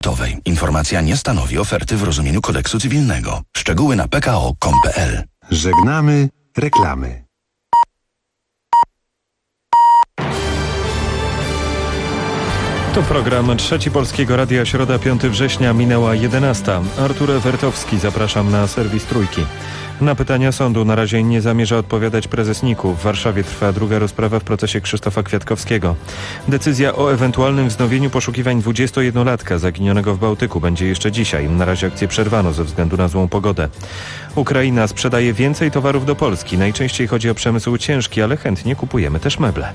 Informacja nie stanowi oferty w rozumieniu kodeksu cywilnego. Szczegóły na pko.com.pl. Żegnamy reklamy. To program Trzeci Polskiego Radia, środa 5 września, minęła 11. Artur Ewertowski, zapraszam na serwis Trójki. Na pytania sądu na razie nie zamierza odpowiadać prezes NIK-u. W Warszawie trwa druga rozprawa w procesie Krzysztofa Kwiatkowskiego. Decyzja o ewentualnym wznowieniu poszukiwań 21-latka zaginionego w Bałtyku będzie jeszcze dzisiaj. Na razie akcję przerwano ze względu na złą pogodę. Ukraina sprzedaje więcej towarów do Polski. Najczęściej chodzi o przemysł ciężki, ale chętnie kupujemy też meble.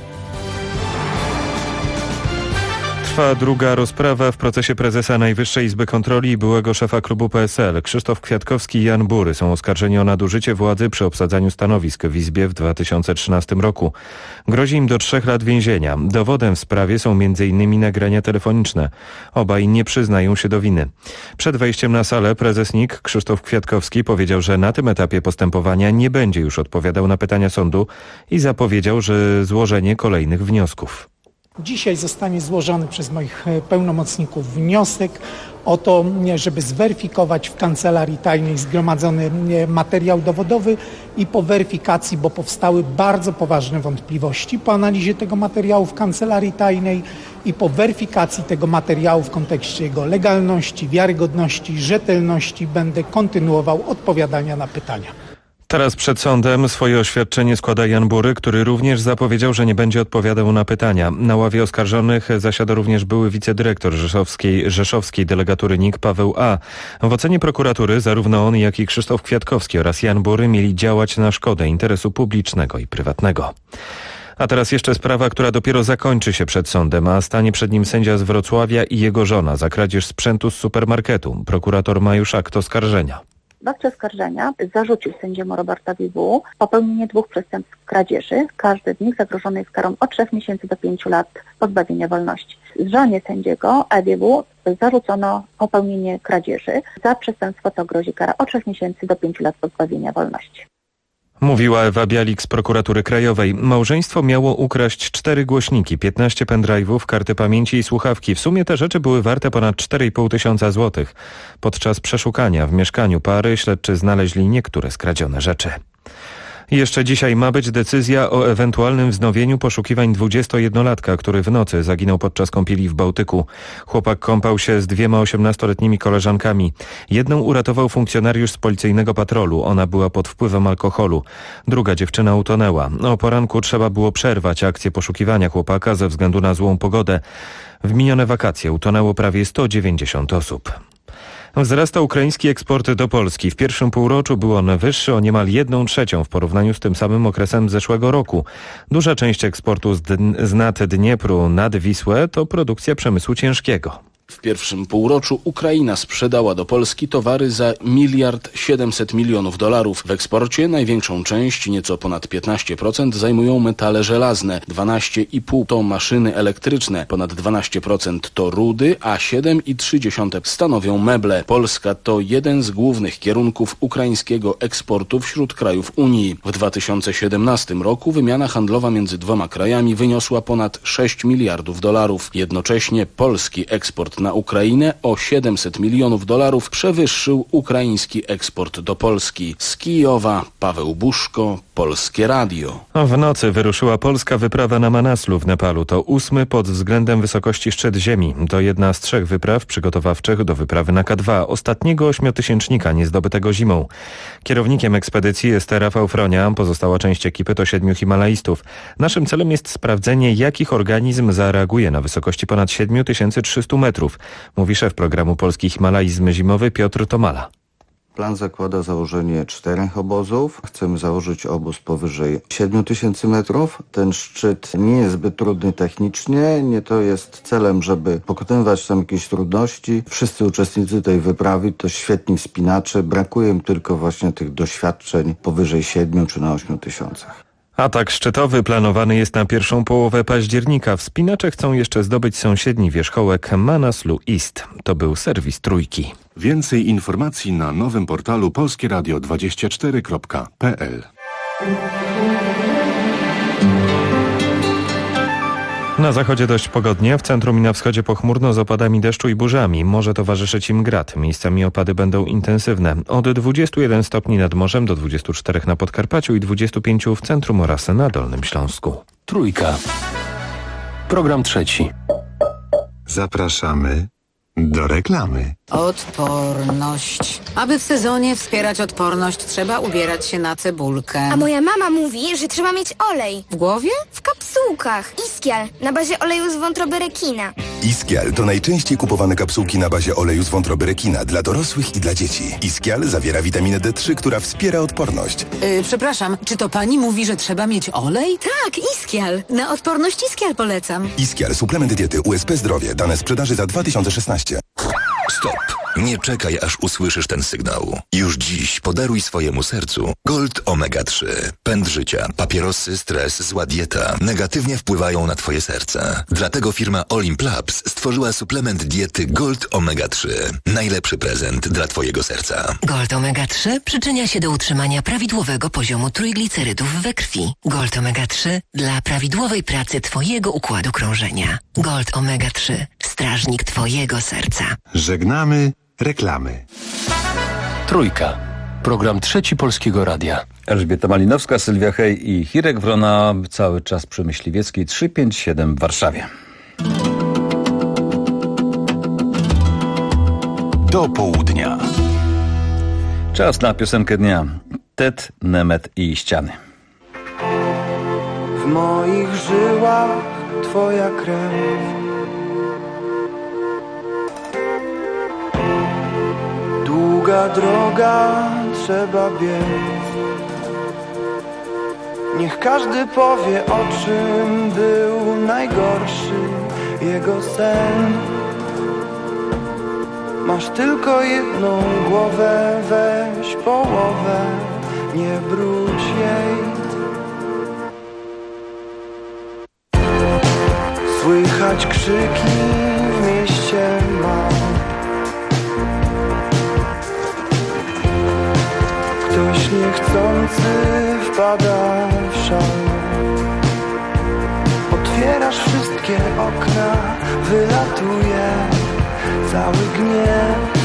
Trwa druga rozprawa w procesie prezesa Najwyższej Izby Kontroli i byłego szefa klubu PSL. Krzysztof Kwiatkowski i Jan Bury są oskarżeni o nadużycie władzy przy obsadzaniu stanowisk w Izbie w 2013 roku. Grozi im do 3 lat więzienia. Dowodem w sprawie są m.in. nagrania telefoniczne. Obaj nie przyznają się do winy. Przed wejściem na salę prezes NIK Krzysztof Kwiatkowski powiedział, że na tym etapie postępowania nie będzie już odpowiadał na pytania sądu i zapowiedział, że złożenie kolejnych wniosków. Dzisiaj zostanie złożony przez moich pełnomocników wniosek o to, żeby zweryfikować w kancelarii tajnej zgromadzony materiał dowodowy i po weryfikacji, bo powstały bardzo poważne wątpliwości po analizie tego materiału w kancelarii tajnej i po weryfikacji tego materiału w kontekście jego legalności, wiarygodności, rzetelności będę kontynuował odpowiadania na pytania. Teraz przed sądem swoje oświadczenie składa Jan Bury, który również zapowiedział, że nie będzie odpowiadał na pytania. Na ławie oskarżonych zasiada również były wicedyrektor rzeszowskiej delegatury NIK Paweł A. W ocenie prokuratury zarówno on, jak i Krzysztof Kwiatkowski oraz Jan Bury mieli działać na szkodę interesu publicznego i prywatnego. A teraz jeszcze sprawa, która dopiero zakończy się przed sądem, a stanie przed nim sędzia z Wrocławia i jego żona za kradzież sprzętu z supermarketu. Prokurator ma już akt oskarżenia. W akcie oskarżenia zarzucił sędziemu Robertowi W. popełnienie 2 przestępstw kradzieży. Każdy z nich zagrożony jest karą od 3 miesięcy do 5 lat pozbawienia wolności. Żonie sędziego Ewie W. zarzucono popełnienie kradzieży. Za przestępstwo to grozi kara od 3 miesięcy do 5 lat pozbawienia wolności. Mówiła Ewa Bialik z Prokuratury Krajowej. Małżeństwo miało ukraść 4 głośniki, 15 pendrive'ów, karty pamięci i słuchawki. W sumie te rzeczy były warte ponad 4,5 tysiąca złotych. Podczas przeszukania w mieszkaniu pary śledczy znaleźli niektóre skradzione rzeczy. Jeszcze dzisiaj ma być decyzja o ewentualnym wznowieniu poszukiwań 21-latka, który w nocy zaginął podczas kąpieli w Bałtyku. Chłopak kąpał się z 2 18-letnimi koleżankami. Jedną uratował funkcjonariusz z policyjnego patrolu. Ona była pod wpływem alkoholu. Druga dziewczyna utonęła. O poranku trzeba było przerwać akcję poszukiwania chłopaka ze względu na złą pogodę. W minione wakacje utonęło prawie 190 osób. Wzrasta ukraiński eksport do Polski. W pierwszym półroczu był on wyższy o niemal 1/3 w porównaniu z tym samym okresem zeszłego roku. Duża część eksportu z nad Dniepru nad Wisłę to produkcja przemysłu ciężkiego. W pierwszym półroczu Ukraina sprzedała do Polski towary za $1,7 mld. W eksporcie największą część, nieco ponad 15%, zajmują metale żelazne, 12,5% to maszyny elektryczne, ponad 12% to rudy, a 7,3% stanowią meble. Polska to jeden z głównych kierunków ukraińskiego eksportu wśród krajów Unii. W 2017 roku wymiana handlowa między dwoma krajami wyniosła ponad $6 miliardów. Jednocześnie polski eksport na Ukrainę o $700 milionów przewyższył ukraiński eksport do Polski. Z Kijowa Paweł Buszko, Polskie Radio. W nocy wyruszyła polska wyprawa na Manaslu w Nepalu. To 8. pod względem wysokości szczyt Ziemi. To jedna z 3 wypraw przygotowawczych do wyprawy na K2, ostatniego 8-tysięcznika niezdobytego zimą. Kierownikiem ekspedycji jest Rafał Fronia, pozostała część ekipy to 7 himalaistów. Naszym celem jest sprawdzenie, jakich organizm zareaguje na wysokości ponad 7300 metrów, mówi szef programu Polski Himalaizm Zimowy Piotr Tomala. Plan zakłada założenie 4 obozów. Chcemy założyć obóz powyżej 7000 metrów. Ten szczyt nie jest zbyt trudny technicznie. Nie to jest celem, żeby pokonywać tam jakieś trudności. Wszyscy uczestnicy tej wyprawy to świetni wspinacze. Brakuje im tylko właśnie tych doświadczeń powyżej 7 czy na 8 tysiącach. Atak szczytowy planowany jest na pierwszą połowę października. Wspinacze chcą jeszcze zdobyć sąsiedni wierzchołek Manaslu East. To był serwis Trójki. Więcej informacji na nowym portalu polskieradio24.pl. Na zachodzie dość pogodnie, w centrum i na wschodzie pochmurno z opadami deszczu i burzami. Może towarzyszyć im grad. Miejscami opady będą intensywne. Od 21 stopni nad morzem do 24 na Podkarpaciu i 25 w centrum oraz na Dolnym Śląsku. Trójka. Program trzeci. Zapraszamy do reklamy. Odporność. Aby w sezonie wspierać odporność, trzeba ubierać się na cebulkę. A moja mama mówi, że trzeba mieć olej. W głowie? W kapsułkach. Iskial na bazie oleju z wątroby rekina. Iskial to najczęściej kupowane kapsułki na bazie oleju z wątroby rekina dla dorosłych i dla dzieci. Iskial zawiera witaminę D3, która wspiera odporność. Przepraszam, czy to pani mówi, że trzeba mieć olej? Tak, Iskial. Na odporność Iskial polecam. Iskial, suplement diety USP Zdrowie. Dane sprzedaży za 2016. Stop. Nie czekaj, aż usłyszysz ten sygnał. Już dziś podaruj swojemu sercu Gold Omega 3. Pęd życia, papierosy, stres, zła dieta negatywnie wpływają na twoje serce. Dlatego firma Olimp Labs stworzyła suplement diety Gold Omega 3. Najlepszy prezent dla twojego serca. Gold Omega 3 przyczynia się do utrzymania prawidłowego poziomu trójglicerydów we krwi. Gold Omega 3 dla prawidłowej pracy twojego układu krążenia. Gold Omega 3. Strażnik twojego serca. Żegnamy reklamy. Trójka. Program trzeci Polskiego Radia. Elżbieta Malinowska, Sylwia Hej i Hirek Wrona. Cały czas przy Myśliwieckiej 357 w Warszawie. Do południa. Czas na piosenkę dnia. Tet, Nemet i Ściany. W moich żyłach twoja krew. Długa droga, trzeba biec. Niech każdy powie, o czym był najgorszy jego sen. Masz tylko jedną głowę, weź połowę, nie brudź jej. Słychać krzyki w mieście mam. Ktoś niechcący wpada w szał. Otwierasz wszystkie okna, wylatuje cały gniew.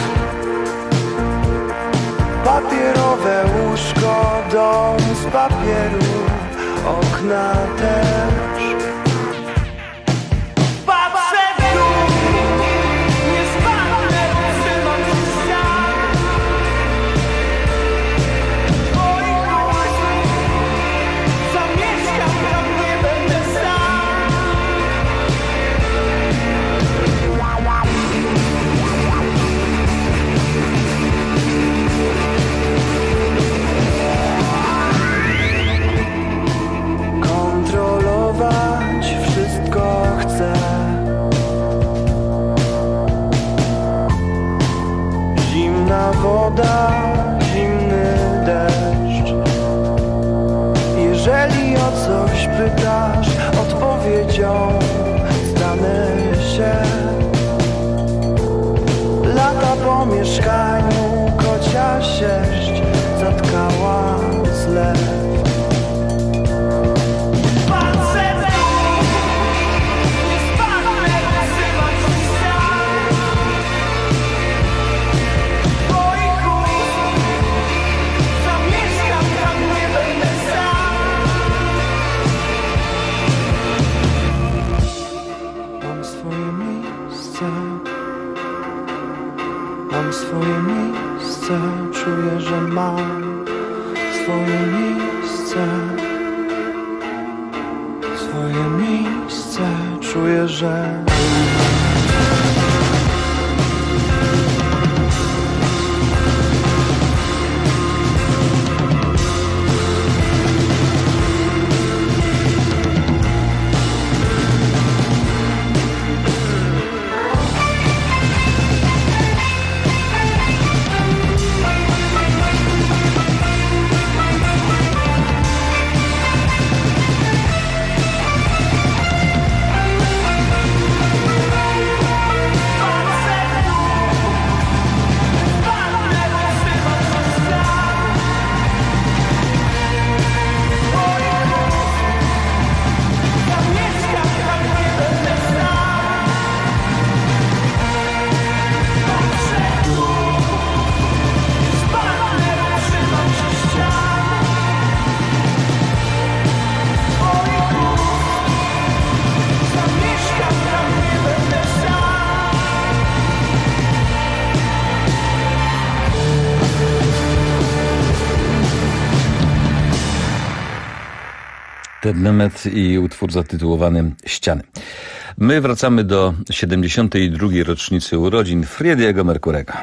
Papierowe łóżko, dom z papieru, okna też. Patrzę w dół, nie spadnę, trzymam się ścian. Zamieszkam tam, nie będę sam. Kontrolować wszystko chcę. Zimna woda, zimny deszcz. Jeżeli o coś pytasz, odpowiedzią stanę się. Lata po mieszkaniu, kocia sierść zatkała zlew. Mam swoje miejsce, czuję, że mam swoje miejsce. Swoje miejsce, czuję, że... Ted Nemeth i utwór zatytułowany Ściany. My wracamy do 72. rocznicy urodzin Freddie'ego Mercurego.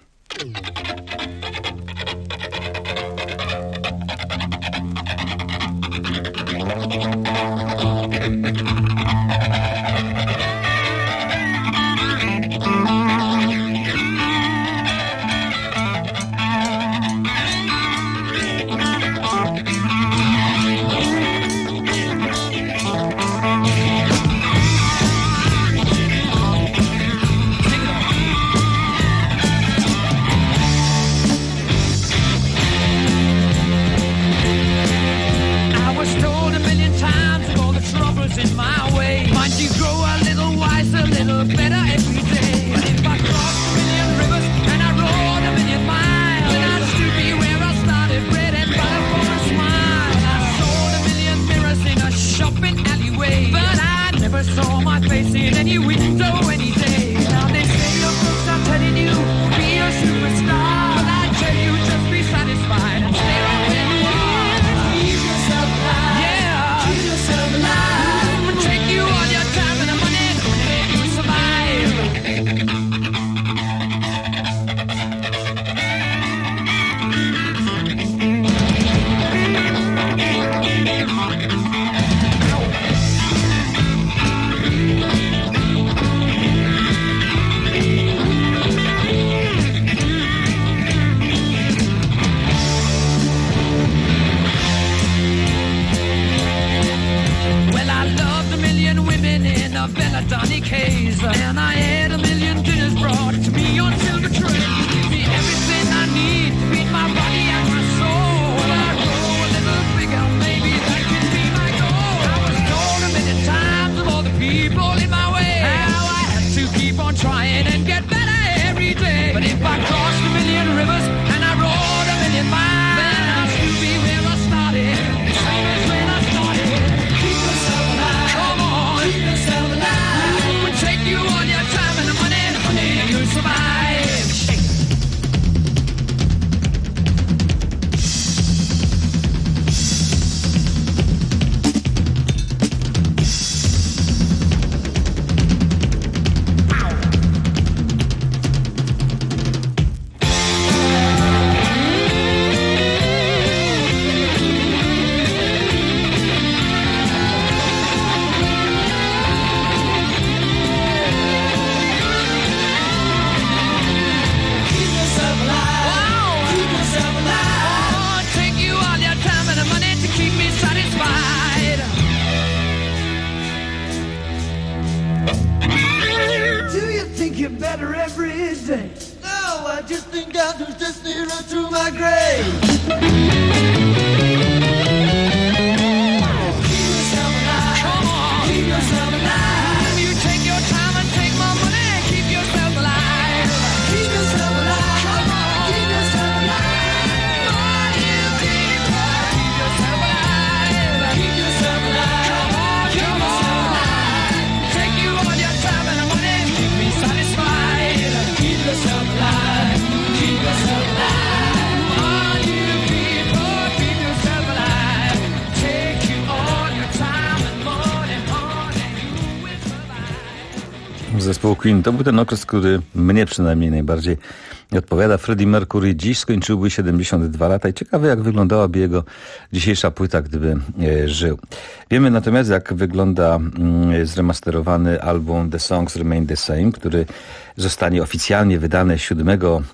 Zespół Queen. To był ten okres, który mnie przynajmniej najbardziej odpowiada. Freddie Mercury dziś skończyłby 72 lata i ciekawe, jak wyglądałaby jego dzisiejsza płyta, gdyby żył. Wiemy natomiast, jak wygląda zremasterowany album The Songs Remain the Same, który zostanie oficjalnie wydany 7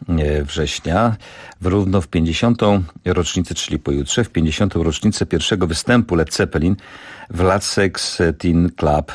września, równo w 50. rocznicę, czyli pojutrze, w 50. rocznicę pierwszego występu Led Zeppelin w Ladsex Teen Club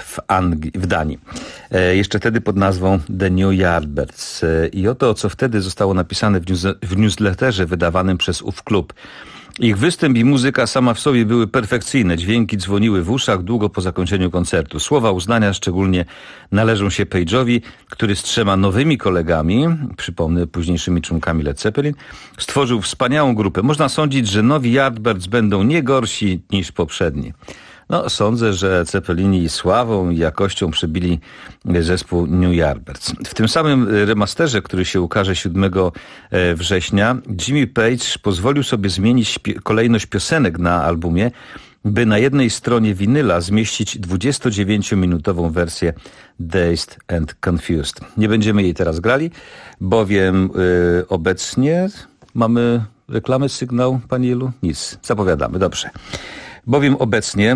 w Danii. Jeszcze wtedy pod nazwą The New Yardbirds. I oto, co wtedy zostało napisane w newsletterze wydawanym przez ów klub. Ich występ i muzyka sama w sobie były perfekcyjne. Dźwięki dzwoniły w uszach długo po zakończeniu koncertu. Słowa uznania szczególnie należą się Page'owi, który z 3 nowymi kolegami, przypomnę późniejszymi członkami Led Zeppelin, stworzył wspaniałą grupę. Można sądzić, że nowi Yardbirds będą nie gorsi niż poprzedni. No, sądzę, że Zeppelini sławą i jakością przebili zespół New Yardbirds. W tym samym remasterze, który się ukaże 7 września, Jimmy Page pozwolił sobie zmienić kolejność piosenek na albumie by na jednej stronie winyla zmieścić 29-minutową wersję Dazed and Confused. Nie będziemy jej teraz grali, bowiem obecnie mamy reklamy, sygnał, Pani Ilu? Nic, zapowiadamy, dobrze. Bowiem obecnie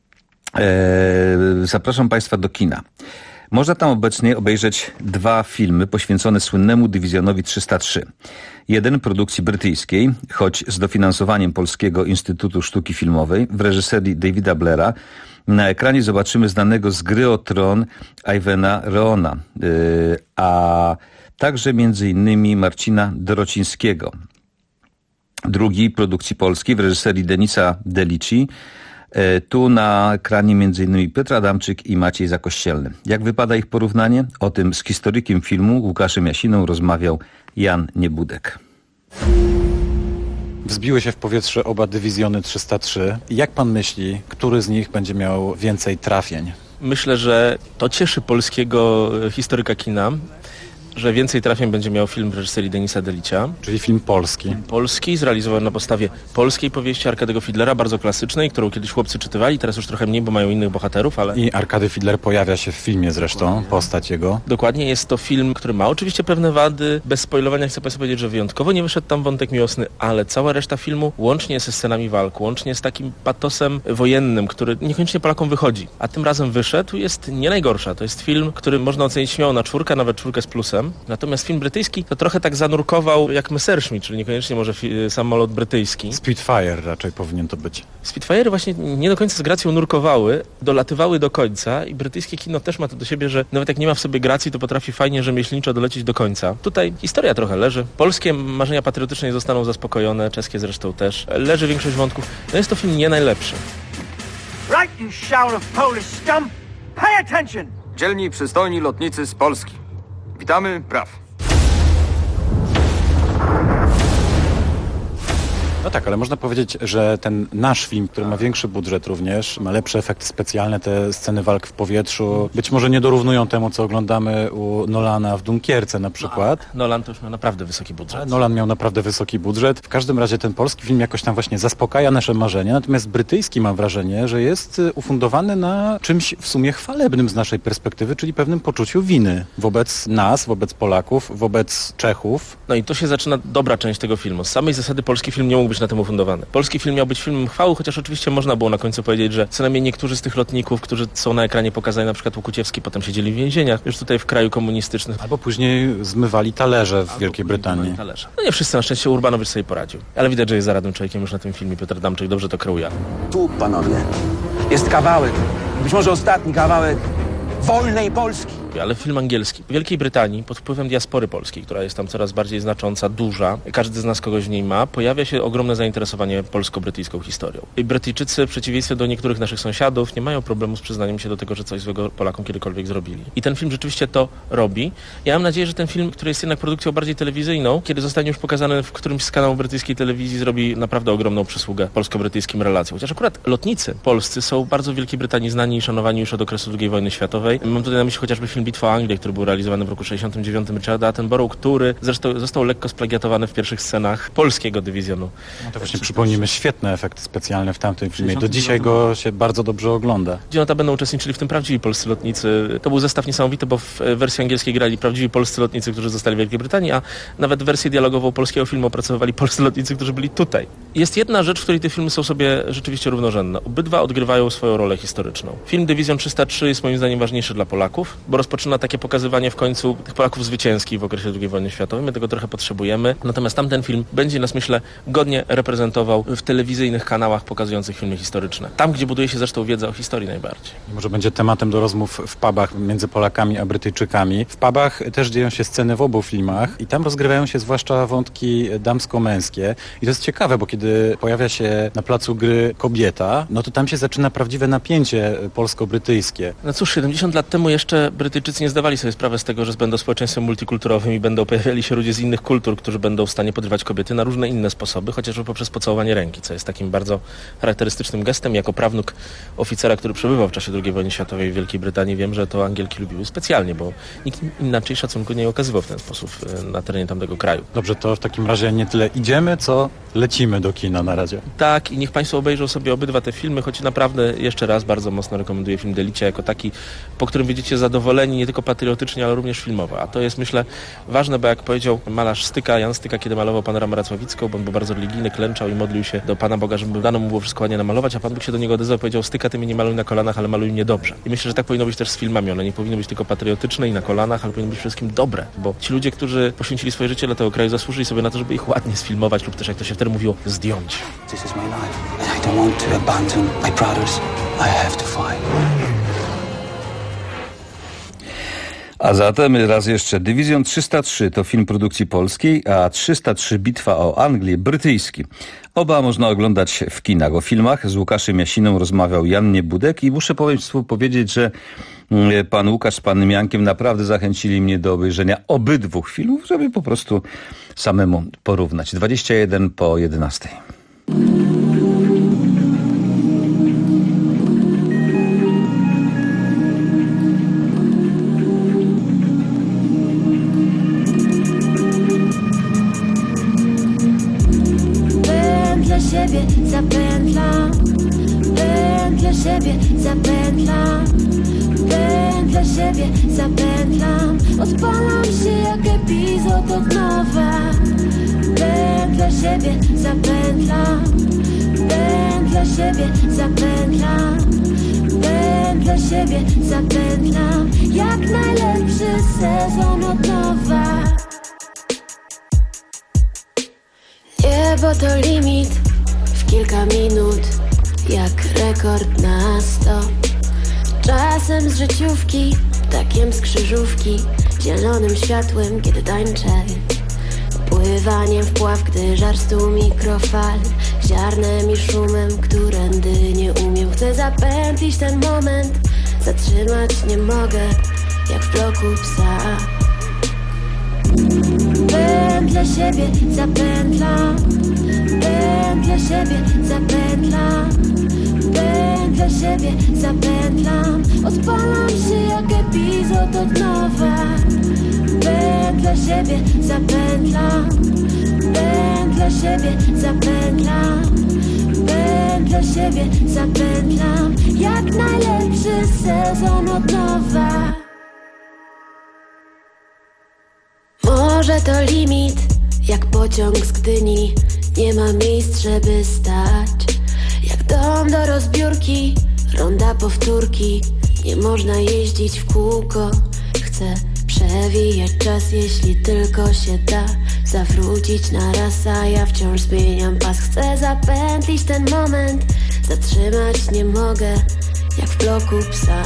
zapraszam Państwa do kina. Można tam obecnie obejrzeć 2 filmy poświęcone słynnemu dywizjonowi 303. Jeden produkcji brytyjskiej, choć z dofinansowaniem Polskiego Instytutu Sztuki Filmowej w reżyserii Davida Blaira. Na ekranie zobaczymy znanego z Gry o Tron Ivana Roona, a także między innymi Marcina Dorocińskiego. Drugi produkcji polskiej w reżyserii Denisa Delici. Tu na ekranie m.in. Piotr Adamczyk i Maciej Zakościelny. Jak wypada ich porównanie? O tym z historykiem filmu Łukaszem Jasiną rozmawiał Jan Niebudek. Wzbiły się w powietrze oba dywizjony 303. Jak pan myśli, który z nich będzie miał więcej trafień? Myślę, że to cieszy polskiego historyka kina, że więcej trafień będzie miał film w reżyserii Denisa Delicia. Czyli film polski. Film polski, zrealizowany na podstawie polskiej powieści Arkadego Fidlera, bardzo klasycznej, którą kiedyś chłopcy czytywali, teraz już trochę mniej, bo mają innych bohaterów, ale... I Arkady Fidler pojawia się w filmie zresztą, dokładnie. Postać jego. Dokładnie, jest to film, który ma oczywiście pewne wady. Bez spoilowania chcę Państwu powiedzieć, że wyjątkowo nie wyszedł tam wątek miłosny, ale cała reszta filmu, łącznie ze scenami walk, łącznie z takim patosem wojennym, który niekoniecznie Polakom wychodzi, a tym razem wyszedł, jest nie najgorsza. To jest film, który można ocenić śmiało na 4, nawet 4 z plusem. Natomiast film brytyjski to trochę tak zanurkował jak Messerschmitt, czyli niekoniecznie może samolot brytyjski. Spitfire raczej powinien to być. Spitfire właśnie nie do końca z gracją nurkowały, dolatywały do końca i brytyjskie kino też ma to do siebie, że nawet jak nie ma w sobie gracji, to potrafi fajnie rzemieślniczo dolecieć do końca. Tutaj historia trochę leży. Polskie marzenia patriotyczne zostaną zaspokojone, czeskie zresztą też. Leży większość wątków. No jest to film nie najlepszy. Right, you shout of Polish scum! Pay attention! Dzielni, przystojni lotnicy z Polski. Witamy, braw. No tak, ale można powiedzieć, że ten nasz film, który ma większy budżet również, ma lepsze efekty specjalne, te sceny walk w powietrzu, być może nie dorównują temu, co oglądamy u Nolana w Dunkierce na przykład. Nolan to już miał naprawdę wysoki budżet. Nolan miał naprawdę wysoki budżet. W każdym razie ten polski film jakoś tam właśnie zaspokaja nasze marzenia, natomiast brytyjski mam wrażenie, że jest ufundowany na czymś w sumie chwalebnym z naszej perspektywy, czyli pewnym poczuciu winy wobec nas, wobec Polaków, wobec Czechów. No i tu się zaczyna dobra część tego filmu. Z samej zasady polski film nie mógł być na tym ufundowany. Polski film miał być filmem chwały, chociaż oczywiście można było na końcu powiedzieć, że co najmniej niektórzy z tych lotników, którzy są na ekranie pokazani, na przykład Łokuciewski, potem siedzieli w więzieniach, już tutaj w kraju komunistycznym. Albo później zmywali talerze w Wielkiej Brytanii. No nie wszyscy, na szczęście Urbanowicz sobie poradził. Ale widać, że jest zaradnym człowiekiem już na tym filmie. Piotr Adamczyk dobrze to kreuje. Tu, panowie, jest kawałek, być może ostatni kawałek wolnej Polski. Ale film angielski. W Wielkiej Brytanii pod wpływem diaspory polskiej, która jest tam coraz bardziej znacząca, duża, każdy z nas kogoś w niej ma, pojawia się ogromne zainteresowanie polsko-brytyjską historią. I Brytyjczycy w przeciwieństwie do niektórych naszych sąsiadów nie mają problemu z przyznaniem się do tego, że coś złego Polakom kiedykolwiek zrobili. I ten film rzeczywiście to robi. Ja mam nadzieję, że ten film, który jest jednak produkcją bardziej telewizyjną, kiedy zostanie już pokazany w którymś z kanałów brytyjskiej telewizji, zrobi naprawdę ogromną przysługę polsko-brytyjskim relacjom. Chociaż akurat lotnicy polscy są bardzo w Wielkiej Brytanii znani i szanowani już od okresu II wojny światowej. Mam tutaj na myśli chociażby film Bitwa o Anglię, który był realizowany w roku 69 Richarda Attenborough, który zresztą został lekko splagiatowany w pierwszych scenach polskiego dywizjonu. No to właśnie przypomnijmy świetne efekty specjalne w tamtym filmie. Do dzisiaj go się bardzo dobrze ogląda. Gdzie notabene uczestniczyli w tym prawdziwi polscy lotnicy. To był zestaw niesamowity, bo w wersji angielskiej grali prawdziwi polscy lotnicy, którzy zostali w Wielkiej Brytanii, a nawet wersję dialogową polskiego filmu opracowywali polscy lotnicy, którzy byli tutaj. Jest jedna rzecz, w której te filmy są sobie rzeczywiście równorzędne. Obydwa odgrywają swoją rolę historyczną. Film Dywizjon 303 jest moim zdaniem ważniejszy dla Polaków, bo rozpoczyna takie pokazywanie w końcu tych Polaków zwycięskich w okresie II wojny światowej. My tego trochę potrzebujemy. Natomiast tamten film będzie nas, myślę, godnie reprezentował w telewizyjnych kanałach pokazujących filmy historyczne. Tam, gdzie buduje się zresztą wiedza o historii najbardziej. Może będzie tematem do rozmów w pubach między Polakami a Brytyjczykami. W pubach też dzieją się sceny w obu filmach i tam rozgrywają się zwłaszcza wątki damsko-męskie. I to jest ciekawe, bo kiedy pojawia się na placu gry kobieta, no to tam się zaczyna prawdziwe napięcie polsko-brytyjskie. No cóż, 70 lat temu jeszcze Brytyjczycy nie zdawali sobie sprawy z tego, że będą społeczeństwem multikulturowym i będą pojawiali się ludzie z innych kultur, którzy będą w stanie podrywać kobiety na różne inne sposoby, chociażby poprzez pocałowanie ręki, co jest takim bardzo charakterystycznym gestem. Jako prawnuk oficera, który przebywał w czasie II wojny światowej w Wielkiej Brytanii, wiem, że to Angielki lubiły specjalnie, bo nikt inaczej szacunku nie okazywał w ten sposób na terenie tamtego kraju. Dobrze, to w takim razie nie tyle idziemy, co lecimy do do kina na radio. Tak, i niech Państwo obejrzą sobie obydwa te filmy, choć naprawdę jeszcze raz bardzo mocno rekomenduję film Delicia jako taki, po którym będziecie zadowoleni nie tylko patriotycznie, ale również filmowo. A to jest, myślę, ważne, bo jak powiedział malarz Styka, Jan Styka, kiedy malował panoramę racławicką, bo on był bardzo religijny, klęczał i modlił się do Pana Boga, żeby dano mu było wszystko ładnie namalować, a Pan Bóg się do niego odezwał, powiedział: Styka, ty mnie nie maluj na kolanach, ale maluj mnie dobrze. I myślę, że tak powinno być też z filmami. One nie powinny być tylko patriotyczne i na kolanach, ale powinny być przede wszystkim dobre, bo ci ludzie, którzy poświęcili swoje życie dla tego kraju, zasłużyli sobie na to, żeby ich ładnie sfilmować lub też, jak to się wtedy mówiło, zdjąć. This is my life and I don't want to abandon my brothers. I have to fight. A zatem raz jeszcze, Dywizjon 303 to film produkcji polskiej, a 303 Bitwa o Anglię brytyjski. Oba można oglądać w kinach. O filmach z Łukaszem Jasiną rozmawiał Jan Niebudek i muszę Państwu powiedzieć, że pan Łukasz z panem Jankiem naprawdę zachęcili mnie do obejrzenia obydwu filmów, żeby po prostu samemu porównać. 21 po 11. Siebie zapętlam, pętlę siebie zapętlam, pętlę siebie zapętlam, odpalam się jak epizod od nowa. Pętlę siebie zapętlam, pętlę siebie zapętlam, pętlę siebie zapętlam, jak najlepszy sezon od nowa. Niebo to limit w kilka minut, jak rekord na 100. Czasem z życiówki, ptakiem z krzyżówki, zielonym światłem, kiedy tańczę. Pływaniem w pław, gdy żar 100 mikrofal, ziarnem i szumem, którędy nie umiem. Chcę zapętlić ten moment, zatrzymać nie mogę, jak w bloku psa. Pętlę siebie zapętlam, pętlę siebie zapętlam, pętlę siebie zapętlam, odpalam się jak epizod od nowa. Pętlę siebie zapętlam, pętlę siebie zapętlam, pętlę siebie zapętlam, jak najlepszy sezon od nowa. Może to limit, jak pociąg z Gdyni, nie ma miejsc, żeby stać. Jak dom do rozbiórki, ronda powtórki, nie można jeździć w kółko. Chcę przewijać czas, jeśli tylko się da, zawrócić na raz, a ja wciąż zmieniam pas. Chcę zapętlić ten moment, zatrzymać nie mogę, jak w bloku psa.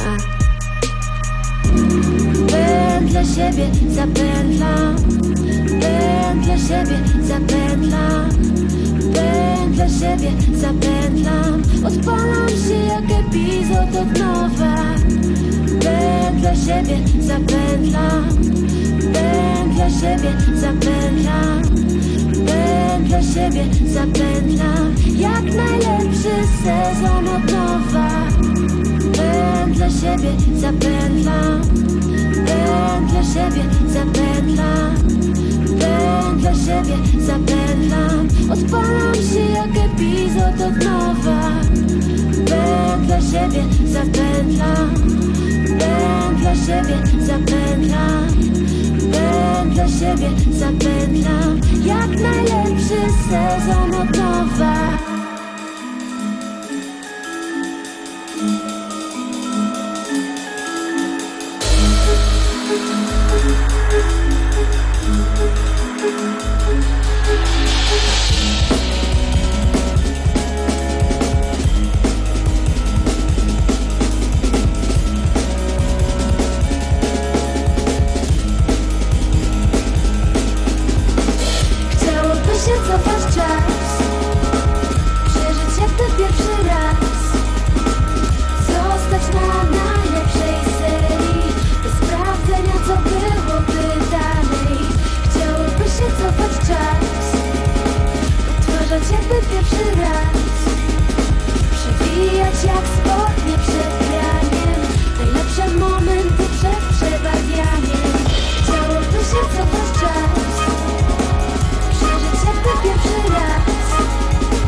Pętlę siebie zapętlam, pętlę siebie zapętlam, pętlę siebie zapętlam, odpalam się jak epizod od nowa. Pętlę siebie zapętlam, pętlę siebie zapętlam, pętlę siebie zapętlam, jak najlepszy sezon od nowa. Pętlę siebie zapętlam, pętlę siebie zapętlam, pętlę siebie zapętlam, odpalam się jak epizod od nowa. Pętlę siebie zapętlam, pętlę siebie zapętlam, pętlę siebie zapętlam, jak najlepszy sezon od nowa. Chciałoby się cofać czas, przeżyć jak ten pierwszy raz, zostać na najlepszej serii, bez sprawdzenia co byłoby dalej. Chciałoby się cofać czas, odtwarzać jak ten pierwszy raz, przewijać jak spodnie przed graniem, najlepsze momenty przed przebawianiem. Chciałoby się cofać czas, przeżyć jak ten pierwszy raz,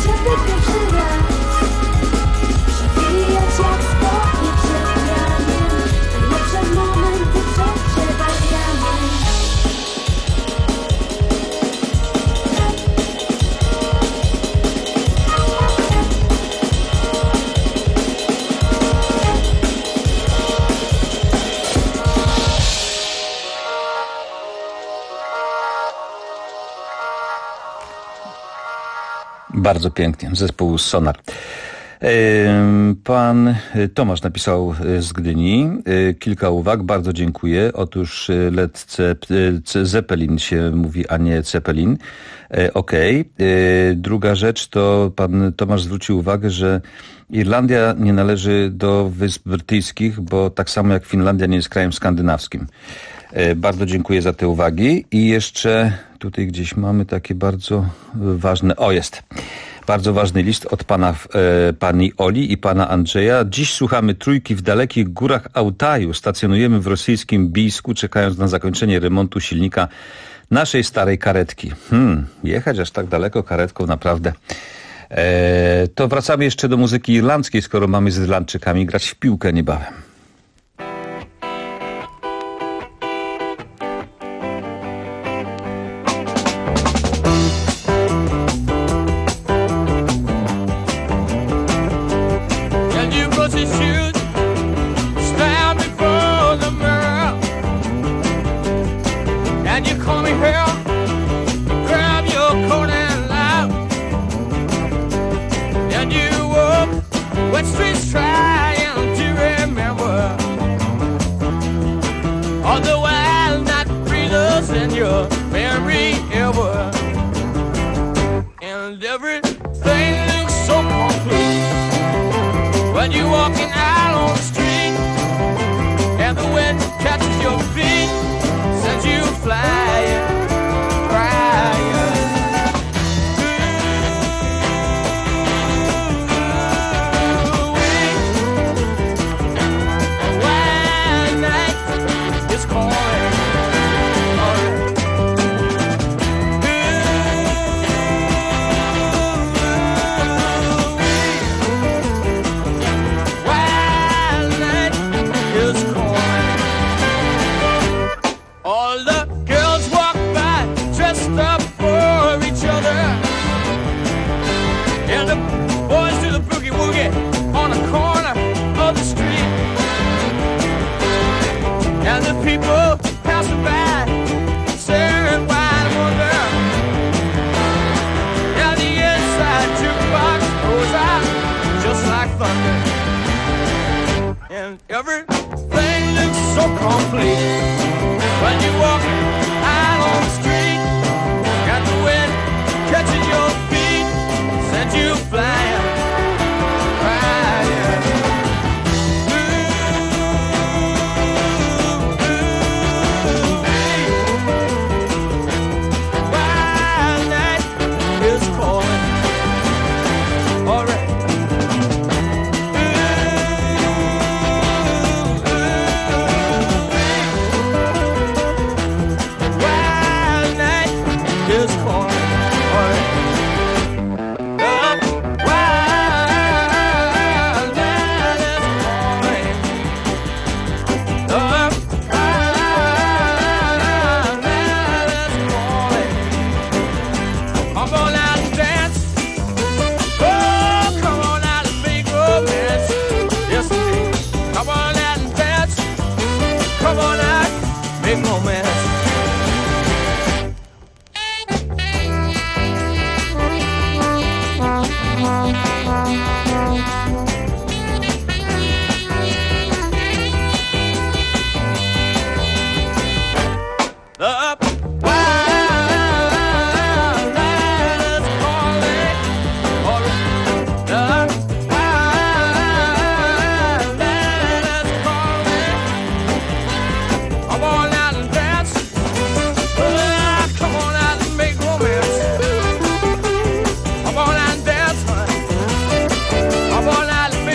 światek pierwszy raz. Przewijać jak stopnie przed wiatrem, najlepsze momenty przed przebawianiem. Bardzo pięknie, zespół Sonar. Pan Tomasz napisał z Gdyni kilka uwag, bardzo dziękuję. Otóż Led Zeppelin się mówi, a nie Zeppelin. Okej. Druga rzecz to pan Tomasz zwrócił uwagę, że Irlandia nie należy do Wysp Brytyjskich, bo tak samo jak Finlandia nie jest krajem skandynawskim. Bardzo dziękuję za te uwagi i jeszcze tutaj gdzieś mamy takie bardzo ważne, jest bardzo ważny list od pani Oli i pana Andrzeja. Dziś słuchamy Trójki w dalekich górach Altaju. Stacjonujemy w rosyjskim Bijsku, czekając na zakończenie remontu silnika naszej starej karetki. Jechać aż tak daleko karetką naprawdę. To wracamy jeszcze do muzyki irlandzkiej, skoro mamy z Irlandczykami grać w piłkę niebawem.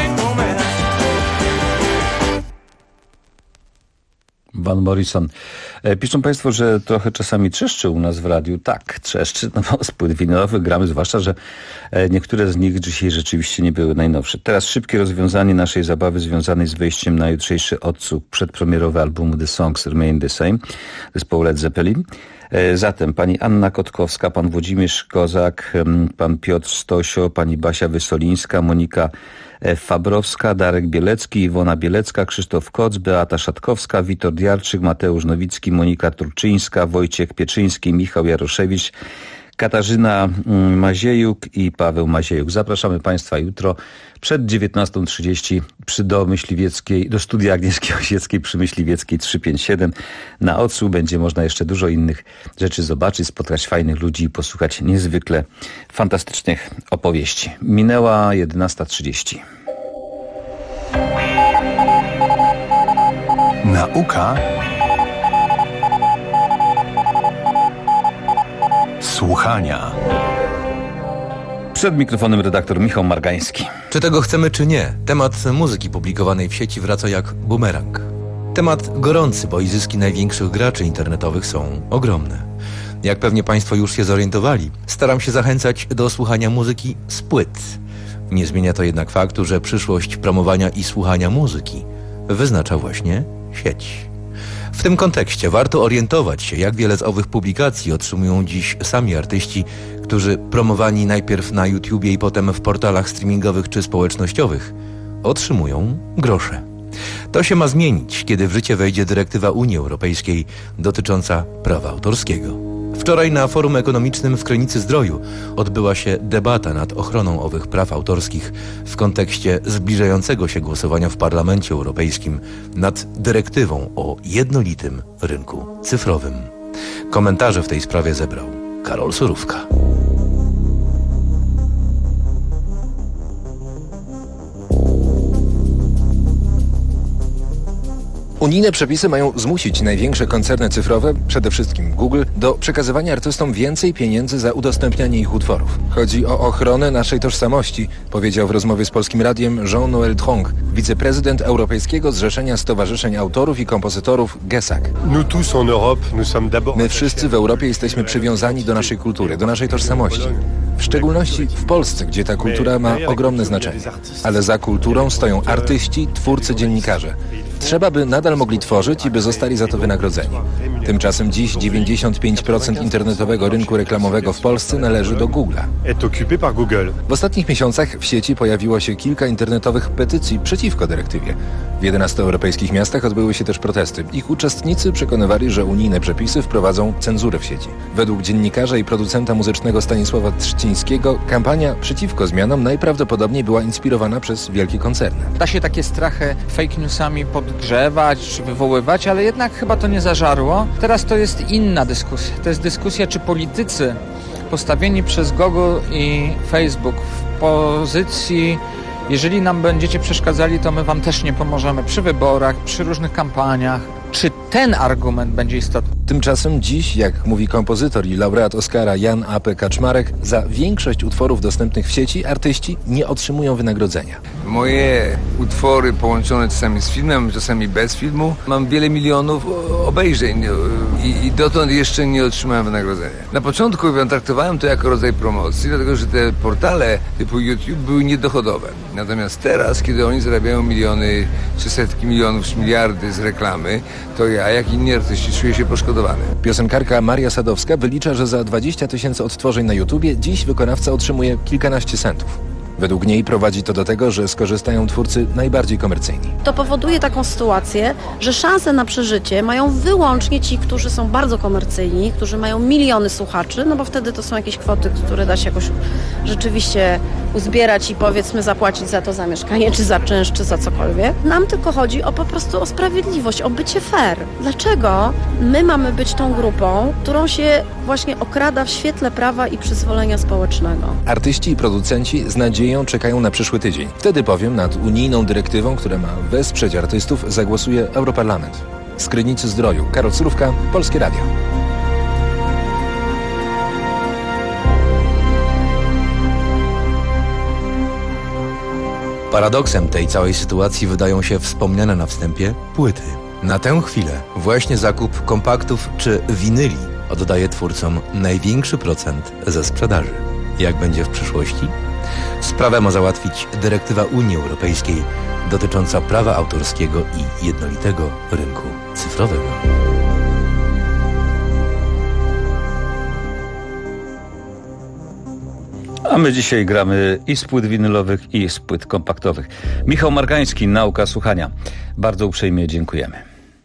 Van Morrison. Piszą Państwo, że trochę czasami trzeszczy u nas w radiu. Tak, trzeszczy, no bo z płyt winylowych gramy, zwłaszcza, że niektóre z nich dzisiaj rzeczywiście nie były najnowsze. Teraz szybkie rozwiązanie naszej zabawy związanej z wejściem na jutrzejszy odsłuch przedpremierowy albumu The Songs Remain the Same zespołu Led Zeppelin. Zatem pani Anna Kotkowska, pan Włodzimierz Kozak, pan Piotr Stosio, pani Basia Wysolińska, Monika Fabrowska, Darek Bielecki, Iwona Bielecka, Krzysztof Koc, Beata Szatkowska, Witold Jarczyk, Mateusz Nowicki, Monika Turczyńska, Wojciech Pieczyński, Michał Jaroszewicz, Katarzyna Maziejuk i Paweł Maziejuk. Zapraszamy Państwa jutro przed 19:30 do studia Agnieszki Osieckiej przy Myśliwieckiej 357. Na odsłuch będzie można jeszcze dużo innych rzeczy zobaczyć, spotkać fajnych ludzi i posłuchać niezwykle fantastycznych opowieści. Minęła 11:30. Nauka słuchania. Przed mikrofonem redaktor Michał Margański. Czy tego chcemy, czy nie, temat muzyki publikowanej w sieci wraca jak bumerang. Temat gorący, bo i zyski największych graczy internetowych są ogromne. Jak pewnie Państwo już się zorientowali, staram się zachęcać do słuchania muzyki z płyt. Nie zmienia to jednak faktu, że przyszłość promowania i słuchania muzyki wyznacza właśnie sieć. W tym kontekście warto orientować się, jak wiele z owych publikacji otrzymują dziś sami artyści, którzy promowani najpierw na YouTubie i potem w portalach streamingowych czy społecznościowych otrzymują grosze. To się ma zmienić, kiedy w życie wejdzie dyrektywa Unii Europejskiej dotycząca prawa autorskiego. Wczoraj na Forum Ekonomicznym w Krynicy-Zdroju odbyła się debata nad ochroną owych praw autorskich w kontekście zbliżającego się głosowania w Parlamencie Europejskim nad dyrektywą o jednolitym rynku cyfrowym. Komentarze w tej sprawie zebrał Karol Surówka. Unijne przepisy mają zmusić największe koncerny cyfrowe, przede wszystkim Google, do przekazywania artystom więcej pieniędzy za udostępnianie ich utworów. Chodzi o ochronę naszej tożsamości, powiedział w rozmowie z Polskim Radiem Jean-Noël Drong, wiceprezydent Europejskiego Zrzeszenia Stowarzyszeń Autorów i Kompozytorów GESAC. My wszyscy w Europie jesteśmy przywiązani do naszej kultury, do naszej tożsamości. W szczególności w Polsce, gdzie ta kultura ma ogromne znaczenie. Ale za kulturą stoją artyści, twórcy, dziennikarze. Trzeba, by nadal mogli tworzyć i by zostali za to wynagrodzeni. Tymczasem dziś 95% internetowego rynku reklamowego w Polsce należy do Google'a. W ostatnich miesiącach w sieci pojawiło się kilka internetowych petycji przeciwko dyrektywie. W 11 europejskich miastach odbyły się też protesty. Ich uczestnicy przekonywali, że unijne przepisy wprowadzą cenzurę w sieci. Według dziennikarza i producenta muzycznego Stanisława Trzcińskiego kampania przeciwko zmianom najprawdopodobniej była inspirowana przez wielkie koncerny. Da się takie strachy fake newsami podgrzewać czy wywoływać, ale jednak chyba to nie zażarło. Teraz to jest inna dyskusja. To jest dyskusja, czy politycy postawieni przez Google i Facebook w pozycji: jeżeli nam będziecie przeszkadzali, to my wam też nie pomożemy przy wyborach, przy różnych kampaniach. Czy ten argument będzie istotny? Tymczasem dziś, jak mówi kompozytor i laureat Oscara Jan A.P. Kaczmarek, za większość utworów dostępnych w sieci artyści nie otrzymują wynagrodzenia. Moje utwory połączone czasami z filmem, czasami bez filmu, mam wiele milionów obejrzeń i dotąd jeszcze nie otrzymałem wynagrodzenia. Na początku traktowałem to jako rodzaj promocji, dlatego że te portale typu YouTube były niedochodowe. Natomiast teraz, kiedy oni zarabiają miliony, czy setki milionów, czy miliardy z reklamy, to ja, jak inni artyści, czuję się poszkodowany. Piosenkarka Maria Sadowska wylicza, że za 20 000 odtworzeń na YouTubie dziś wykonawca otrzymuje kilkanaście centów. Według niej prowadzi to do tego, że skorzystają twórcy najbardziej komercyjni. To powoduje taką sytuację, że szanse na przeżycie mają wyłącznie ci, którzy są bardzo komercyjni, którzy mają miliony słuchaczy, no bo wtedy to są jakieś kwoty, które da się jakoś rzeczywiście uzbierać i powiedzmy zapłacić za to za mieszkanie, czy za czynsz, czy za cokolwiek. Nam tylko chodzi po prostu o sprawiedliwość, o bycie fair. Dlaczego my mamy być tą grupą, którą się właśnie okrada w świetle prawa i przyzwolenia społecznego? Artyści i producenci z nadzieją czekają na przyszły tydzień. Wtedy bowiem nad unijną dyrektywą, która ma wesprzeć artystów, zagłosuje Europarlament. Z Krynicy-Zdroju, Karol Surówka, Polskie Radio. Paradoksem tej całej sytuacji wydają się wspomniane na wstępie płyty. Na tę chwilę właśnie zakup kompaktów czy winyli oddaje twórcom największy procent ze sprzedaży. Jak będzie w przyszłości? Sprawę ma załatwić dyrektywa Unii Europejskiej dotycząca prawa autorskiego i jednolitego rynku cyfrowego. A my dzisiaj gramy i z płyt winylowych, i z płyt kompaktowych. Michał Margański, Nauka słuchania. Bardzo uprzejmie dziękujemy.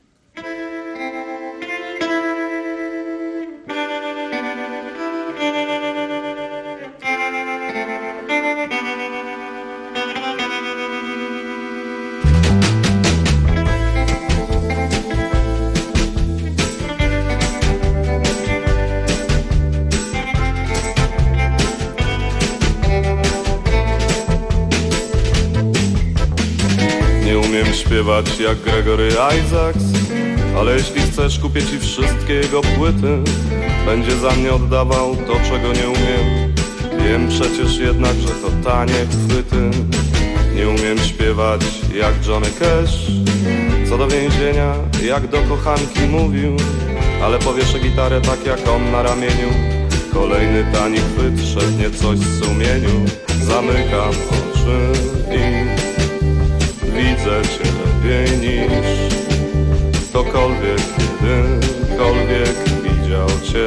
Śpiewać jak Gregory Isaacs, ale jeśli chcesz, kupię ci wszystkie jego płyty. Będzie za mnie oddawał to, czego nie umiem. Wiem przecież jednak, że to tanie chwyty. Nie umiem śpiewać jak Johnny Cash, co do więzienia, jak do kochanki mówił, ale powieszę gitarę tak jak on na ramieniu. Kolejny tani chwyt, szepnie coś w sumieniu. Zamykam oczy i widzę cię lepiej niż ktokolwiek, kiedykolwiek widział cię.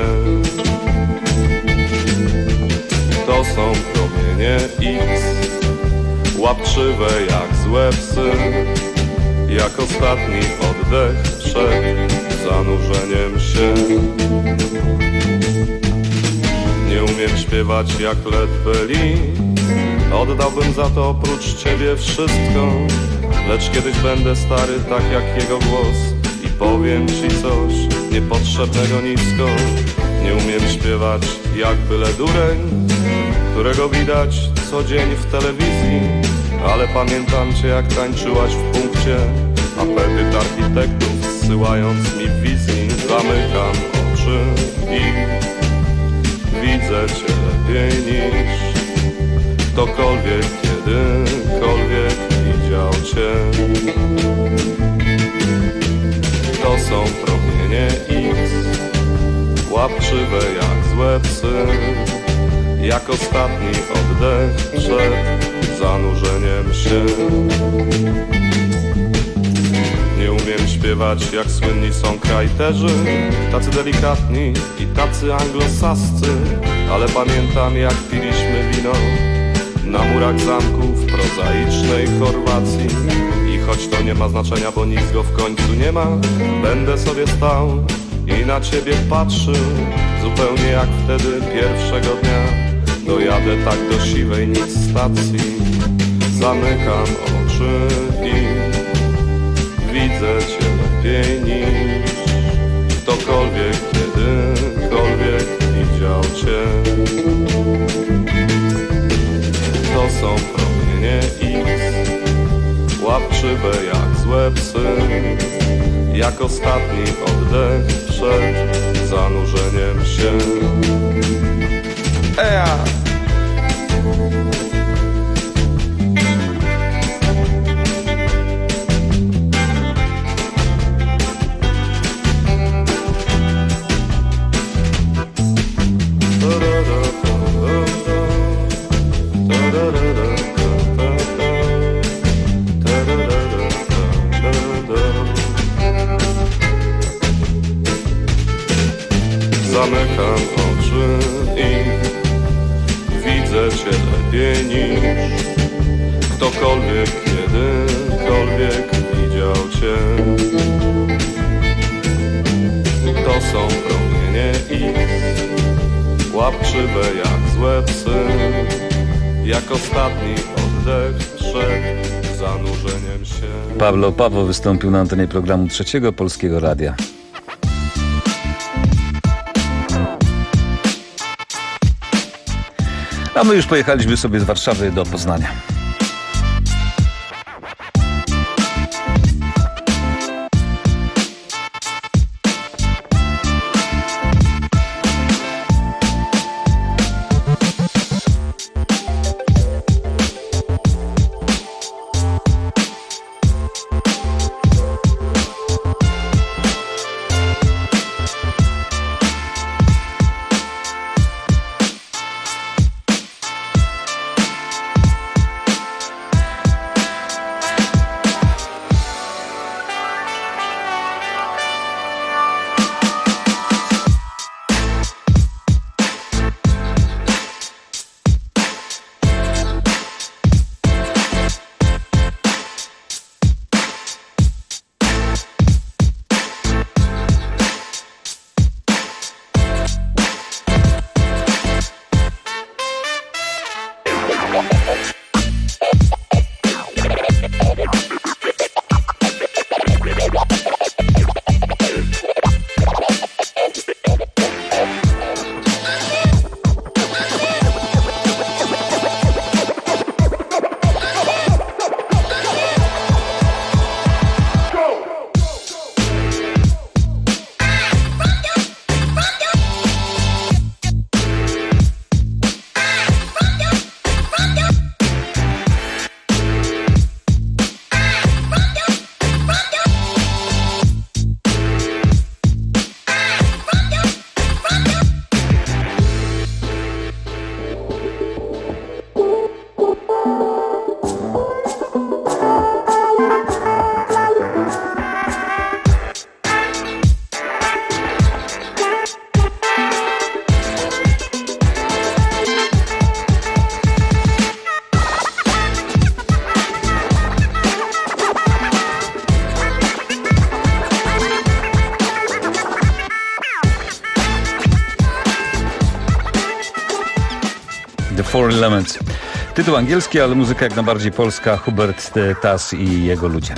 To są promienie X, łapczywe jak złe psy, jak ostatni oddech przed zanurzeniem się. Nie umiem śpiewać jak Led Belly, oddałbym za to oprócz ciebie wszystko. Lecz kiedyś będę stary tak jak jego głos i powiem ci coś niepotrzebnego nisko. Nie umiem śpiewać jak byle dureń, którego widać co dzień w telewizji, ale pamiętam cię jak tańczyłaś w punkcie, apetyt architektów zsyłając mi w wizji. Zamykam oczy i widzę cię lepiej niż ktokolwiek, kiedykolwiek widział cię. To są promienie X, łapczywe jak złe psy, jak ostatni oddech przed zanurzeniem się. Nie umiem śpiewać jak słynni songwriterzy, tacy delikatni i tacy anglosascy, ale pamiętam jak piliśmy wino na murach zamku w prozaicznej Chorwacji. I choć to nie ma znaczenia, bo nic go w końcu nie ma, będę sobie stał i na ciebie patrzył, zupełnie jak wtedy pierwszego dnia. Dojadę tak do siwej nic stacji, zamykam oczy i widzę cię lepiej niż ktokolwiek, kiedykolwiek widział cię. To są promienie X, łapczywe jak złe psy, jak ostatni oddech przed zanurzeniem się. Eja! Zamykam oczy i widzę cię lepiej niż ktokolwiek, kiedykolwiek widział cię. To są promienie X, łapczywe jak złe psy, jak ostatni oddech przed zanurzeniem się. Pablo Paweł wystąpił na antenie programu Trzeciego Polskiego Radia. A my już pojechaliśmy sobie z Warszawy do Poznania. Four Elements. Tytuł angielski, ale muzyka jak najbardziej polska. Hubert Tas i jego ludzie.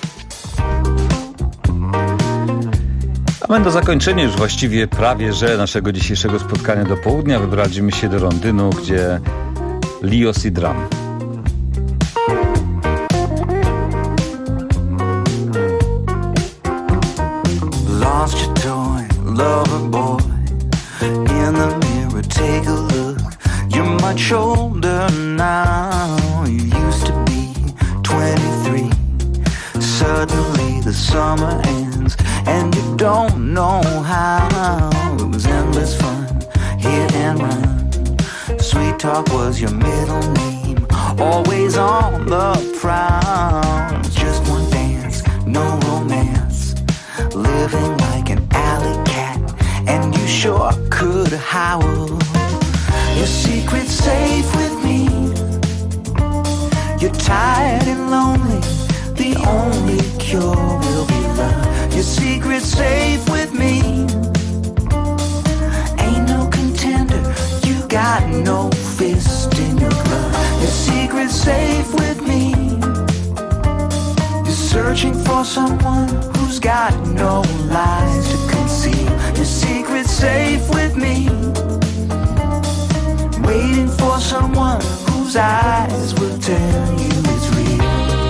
A my do zakończenia już właściwie prawie że naszego dzisiejszego spotkania do południa wybraliśmy się do Londynu, gdzie Leo Sidran. Lost your toy, lover boy. In the mirror, take a look. You're much older now. You used to be 23. Suddenly the summer ends, and you don't know how. It was endless fun, hit and run. Sweet talk was your middle name. Always on the prowl. Just one dance, no romance. Living like an alley cat, and you sure could howl. Your secret's safe with me. You're tired and lonely. The only cure will be love. Your secret's safe with me. Ain't no contender. You got no fist in your glove. Your secret's safe with me. You're searching for someone who's got no lies to conceal. Your secret's safe with me. Waiting for someone whose eyes will tell you it's real.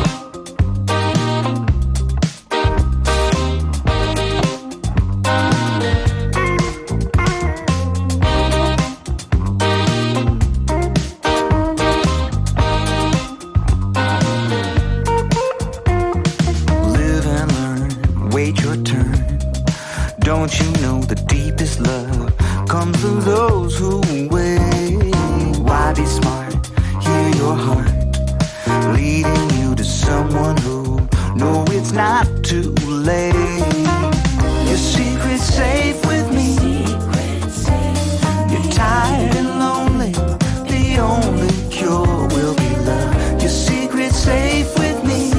Live and learn, wait your turn. Don't you know the deepest love comes from those who wait? Why be smart? Hear your heart leading you to someone who know it's not too late. Your secret's safe with me. You're tired and lonely. The only cure will be love. Your secret's safe with me.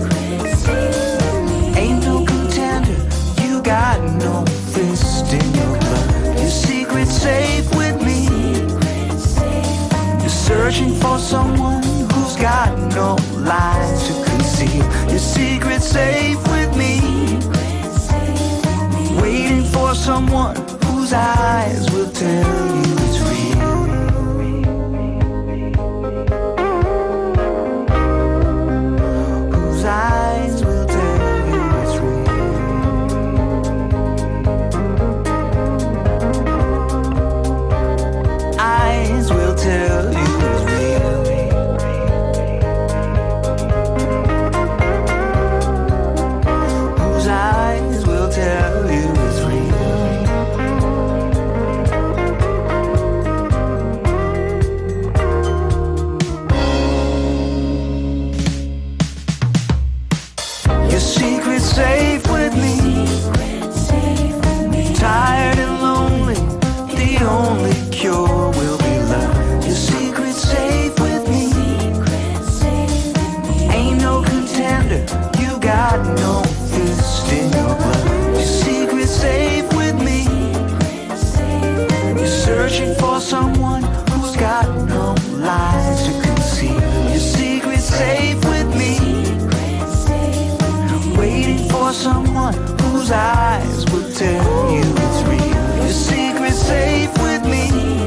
Ain't no contender. You got no fist in your glove. Your secret's safe with me. Searching for someone who's got no lies to conceal. Your secret's safe with me. Waiting for someone whose eyes will tell you it's real. Whose eyes will tell you it's real. Eyes will tell you. Safe with me. Tired and lonely. The only cure will be love. Your secret's safe with me. Ain't no contender. You got no fist in your glove. Your secret's safe with me. You're searching for someone who's got no lies to conceal. Your secret's safe with me. Waiting for someone whose eyes will tell you it's real. Your secret's safe with me.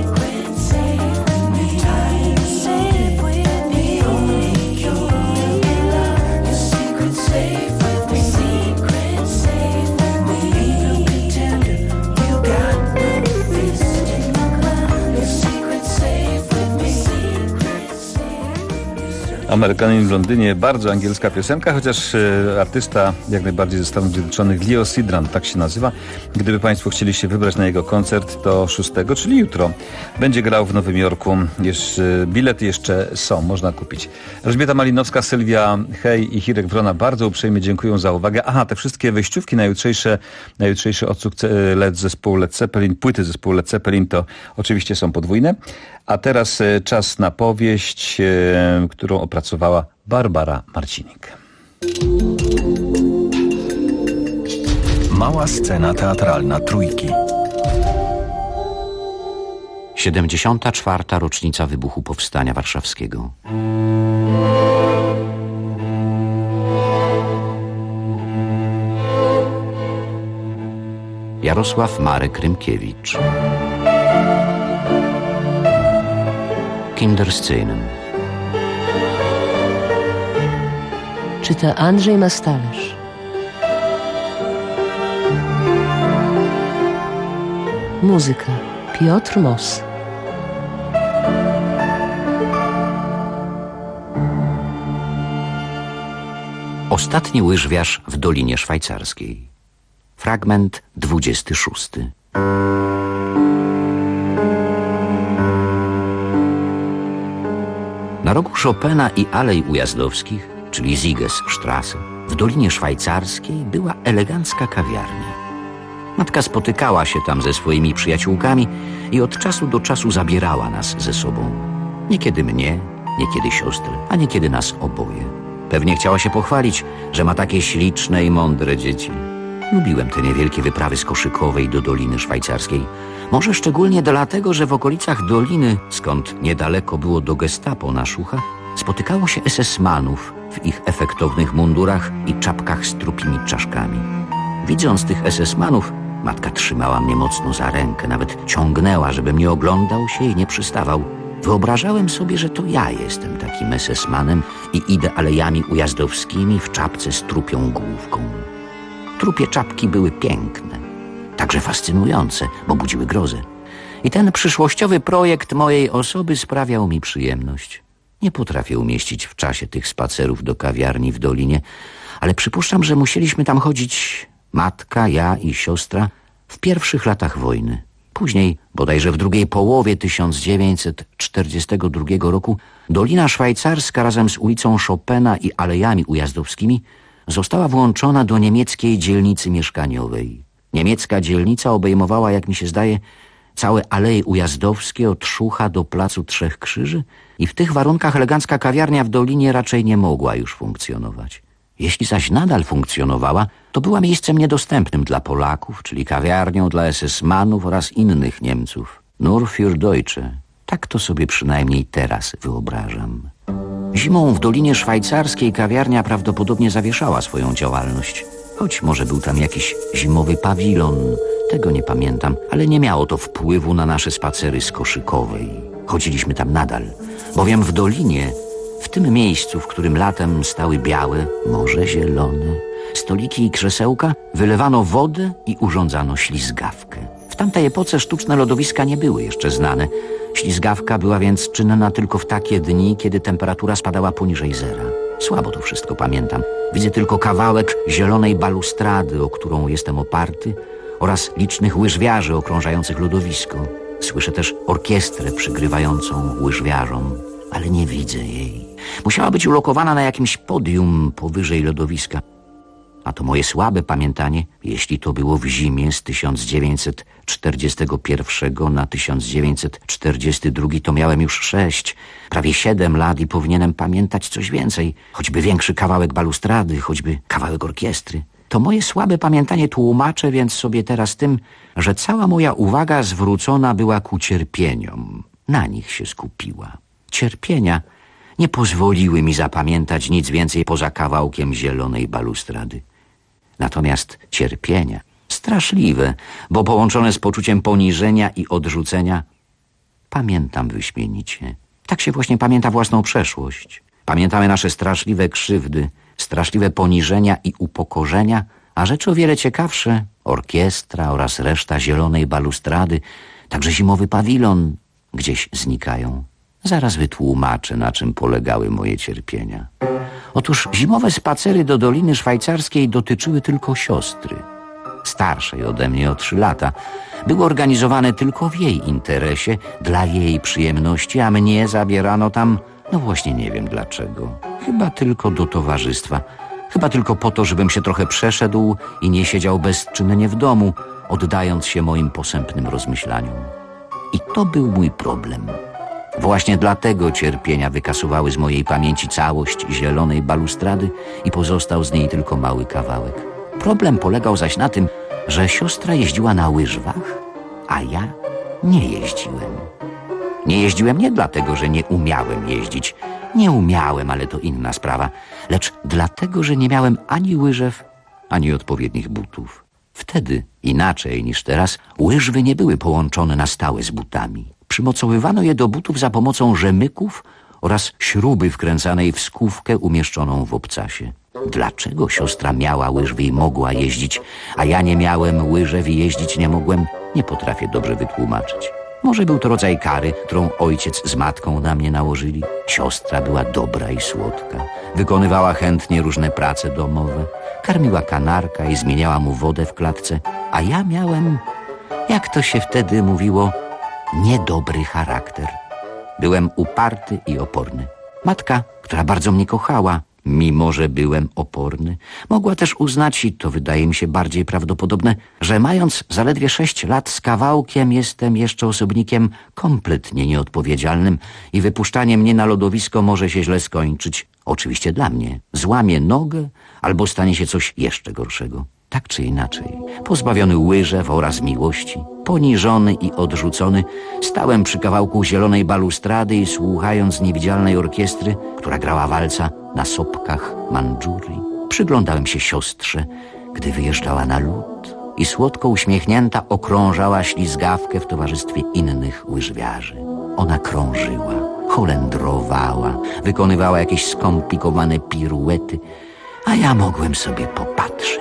Safe with me. Only cure will be love. Your secret's safe with me. Secret safe with me. Ain't no contender. You got no fist in your glove. Your secret's safe with me. Amerykanin w Londynie, bardzo angielska piosenka, chociaż artysta jak najbardziej ze Stanów Zjednoczonych, Leo Sidran, tak się nazywa. Gdyby Państwo chcieli się wybrać na jego koncert, to 6, czyli jutro, będzie grał w Nowym Jorku. Bilety jeszcze są, można kupić. Elżbieta Malinowska, Sylwia Hej i Hirek Wrona bardzo uprzejmie dziękuję za uwagę. Aha, te wszystkie wejściówki na jutrzejszy odsłuch zespołu Led Zeppelin, płyty zespołu Led Zeppelin, to oczywiście są podwójne. A teraz czas na powieść, którą opracowała Barbara Marcinik. Mała scena teatralna Trójki. 74. rocznica wybuchu Powstania Warszawskiego. Jarosław Marek Rymkiewicz. Kinderscenen. Czyta Andrzej Mastalerz. Muzyka Piotr Moss. Ostatni łyżwiarz w Dolinie Szwajcarskiej. Fragment 26. Na rogu Chopina i Alei Ujazdowskich, czyli Siegesstraße, w Dolinie Szwajcarskiej była elegancka kawiarnia. Matka spotykała się tam ze swoimi przyjaciółkami i od czasu do czasu zabierała nas ze sobą. Niekiedy mnie, niekiedy siostrę, a niekiedy nas oboje. Pewnie chciała się pochwalić, że ma takie śliczne i mądre dzieci. Lubiłem te niewielkie wyprawy z Koszykowej do Doliny Szwajcarskiej. Może szczególnie dlatego, że w okolicach Doliny, skąd niedaleko było do Gestapo na Szuchach, spotykało się SS-manów w ich efektownych mundurach i czapkach z trupimi czaszkami. Widząc tych SS-manów, matka trzymała mnie mocno za rękę, nawet ciągnęła, żebym nie oglądał się i nie przystawał. Wyobrażałem sobie, że to ja jestem takim SS-manem i idę alejami ujazdowskimi w czapce z trupią główką. Trupie czapki były piękne, także fascynujące, bo budziły grozę. I ten przyszłościowy projekt mojej osoby sprawiał mi przyjemność. Nie potrafię umieścić w czasie tych spacerów do kawiarni w Dolinie, ale przypuszczam, że musieliśmy tam chodzić matka, ja i siostra w pierwszych latach wojny. Później, bodajże w drugiej połowie 1942 roku, Dolina Szwajcarska razem z ulicą Chopina i alejami ujazdowskimi została włączona do niemieckiej dzielnicy mieszkaniowej. Niemiecka dzielnica obejmowała, jak mi się zdaje, całe aleje ujazdowskie od Szucha do Placu Trzech Krzyży i w tych warunkach elegancka kawiarnia w Dolinie raczej nie mogła już funkcjonować. Jeśli zaś nadal funkcjonowała, to była miejscem niedostępnym dla Polaków, czyli kawiarnią dla SS-manów oraz innych Niemców. Nur für Deutsche. Tak to sobie przynajmniej teraz wyobrażam. Zimą w Dolinie Szwajcarskiej kawiarnia prawdopodobnie zawieszała swoją działalność. Choć może był tam jakiś zimowy pawilon, tego nie pamiętam, ale nie miało to wpływu na nasze spacery z Koszykowej. Chodziliśmy tam nadal, bowiem w Dolinie, w tym miejscu, w którym latem stały białe, może zielone, stoliki i krzesełka, wylewano wodę i urządzano ślizgawkę. W tamtej epoce sztuczne lodowiska nie były jeszcze znane. Ślizgawka była więc czynna tylko w takie dni, kiedy temperatura spadała poniżej zera. Słabo to wszystko pamiętam. Widzę tylko kawałek zielonej balustrady, o którą jestem oparty, oraz licznych łyżwiarzy okrążających lodowisko. Słyszę też orkiestrę przygrywającą łyżwiarzom, ale nie widzę jej. Musiała być ulokowana na jakimś podium powyżej lodowiska. A to moje słabe pamiętanie, jeśli to było w zimie z 1941 na 1942, to miałem już 6, prawie 7 lat i powinienem pamiętać coś więcej. Choćby większy kawałek balustrady, choćby kawałek orkiestry. To moje słabe pamiętanie tłumaczę więc sobie teraz tym, że cała moja uwaga zwrócona była ku cierpieniom. Na nich się skupiła. Cierpienia nie pozwoliły mi zapamiętać nic więcej poza kawałkiem zielonej balustrady. Natomiast cierpienia, straszliwe, bo połączone z poczuciem poniżenia i odrzucenia, pamiętam wyśmienicie. Tak się właśnie pamięta własną przeszłość. Pamiętamy nasze straszliwe krzywdy, straszliwe poniżenia i upokorzenia, a rzeczy o wiele ciekawsze, orkiestra oraz reszta zielonej balustrady, także zimowy pawilon, gdzieś znikają. Zaraz wytłumaczę, na czym polegały moje cierpienia. Otóż zimowe spacery do Doliny Szwajcarskiej dotyczyły tylko siostry, starszej ode mnie o 3 lata. Były organizowane tylko w jej interesie, dla jej przyjemności, a mnie zabierano tam, no właśnie nie wiem dlaczego. Chyba tylko do towarzystwa. Chyba tylko po to, żebym się trochę przeszedł i nie siedział bezczynnie w domu, oddając się moim posępnym rozmyślaniom. I to był mój problem. Właśnie dlatego cierpienia wykasuwały z mojej pamięci całość zielonej balustrady i pozostał z niej tylko mały kawałek. Problem polegał zaś na tym, że siostra jeździła na łyżwach, a ja nie jeździłem. Nie jeździłem nie dlatego, że nie umiałem jeździć. Nie umiałem, ale to inna sprawa. Lecz dlatego, że nie miałem ani łyżew, ani odpowiednich butów. Wtedy, inaczej niż teraz, łyżwy nie były połączone na stałe z butami. Przymocowywano je do butów za pomocą rzemyków oraz śruby wkręcanej w skówkę umieszczoną w obcasie. Dlaczego siostra miała łyżwy i mogła jeździć, a ja nie miałem łyżew i jeździć nie mogłem, nie potrafię dobrze wytłumaczyć. Może był to rodzaj kary, którą ojciec z matką na mnie nałożyli. Siostra była dobra i słodka. Wykonywała chętnie różne prace domowe. Karmiła kanarka i zmieniała mu wodę w klatce. A ja miałem, jak to się wtedy mówiło, niedobry charakter. Byłem uparty i oporny. Matka, która bardzo mnie kochała, mimo że byłem oporny, mogła też uznać, i to wydaje mi się bardziej prawdopodobne, że mając zaledwie 6 lat z kawałkiem jestem jeszcze osobnikiem kompletnie nieodpowiedzialnym i wypuszczanie mnie na lodowisko może się źle skończyć. Oczywiście dla mnie. Złamię nogę albo stanie się coś jeszcze gorszego. Tak czy inaczej, pozbawiony łyżew oraz miłości, poniżony i odrzucony, stałem przy kawałku zielonej balustrady i słuchając niewidzialnej orkiestry, która grała walca na sopkach Mandżurii, przyglądałem się siostrze, gdy wyjeżdżała na lód i słodko uśmiechnięta okrążała ślizgawkę w towarzystwie innych łyżwiarzy. Ona krążyła, holendrowała, wykonywała jakieś skomplikowane piruety, a ja mogłem sobie popatrzeć.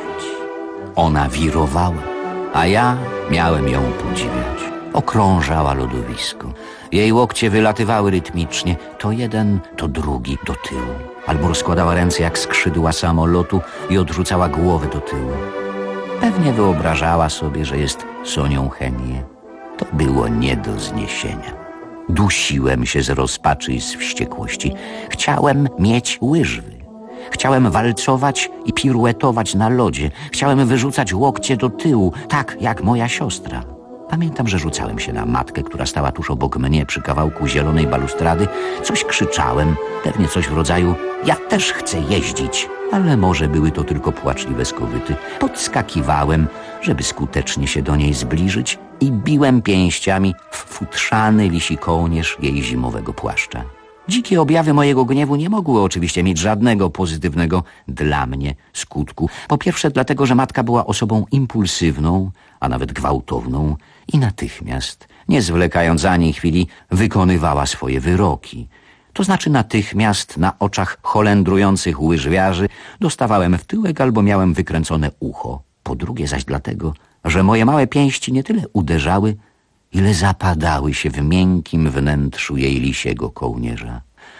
Ona wirowała, a ja miałem ją podziwiać. Okrążała lodowisko. Jej łokcie wylatywały rytmicznie, to jeden, to drugi do tyłu. Albo rozkładała ręce jak skrzydła samolotu i odrzucała głowę do tyłu. Pewnie wyobrażała sobie, że jest Sonią Henie. To było nie do zniesienia. Dusiłem się z rozpaczy i z wściekłości. Chciałem mieć łyżwy. Chciałem walcować i piruetować na lodzie. Chciałem wyrzucać łokcie do tyłu, tak jak moja siostra. Pamiętam, że rzucałem się na matkę, która stała tuż obok mnie przy kawałku zielonej balustrady. Coś krzyczałem, pewnie coś w rodzaju ja też chcę jeździć. Ale może były to tylko płaczliwe skowyty. Podskakiwałem, żeby skutecznie się do niej zbliżyć i biłem pięściami w futrzany lisi kołnierz jej zimowego płaszcza. Dzikie objawy mojego gniewu nie mogły oczywiście mieć żadnego pozytywnego dla mnie skutku. Po pierwsze dlatego, że matka była osobą impulsywną, a nawet gwałtowną i natychmiast, nie zwlekając ani chwili, wykonywała swoje wyroki. To znaczy natychmiast na oczach holendrujących łyżwiarzy dostawałem w tyłek albo miałem wykręcone ucho. Po drugie zaś dlatego, że moje małe pięści nie tyle uderzały, ile zapadały się w miękkim wnętrzu jej lisiego kołnierza.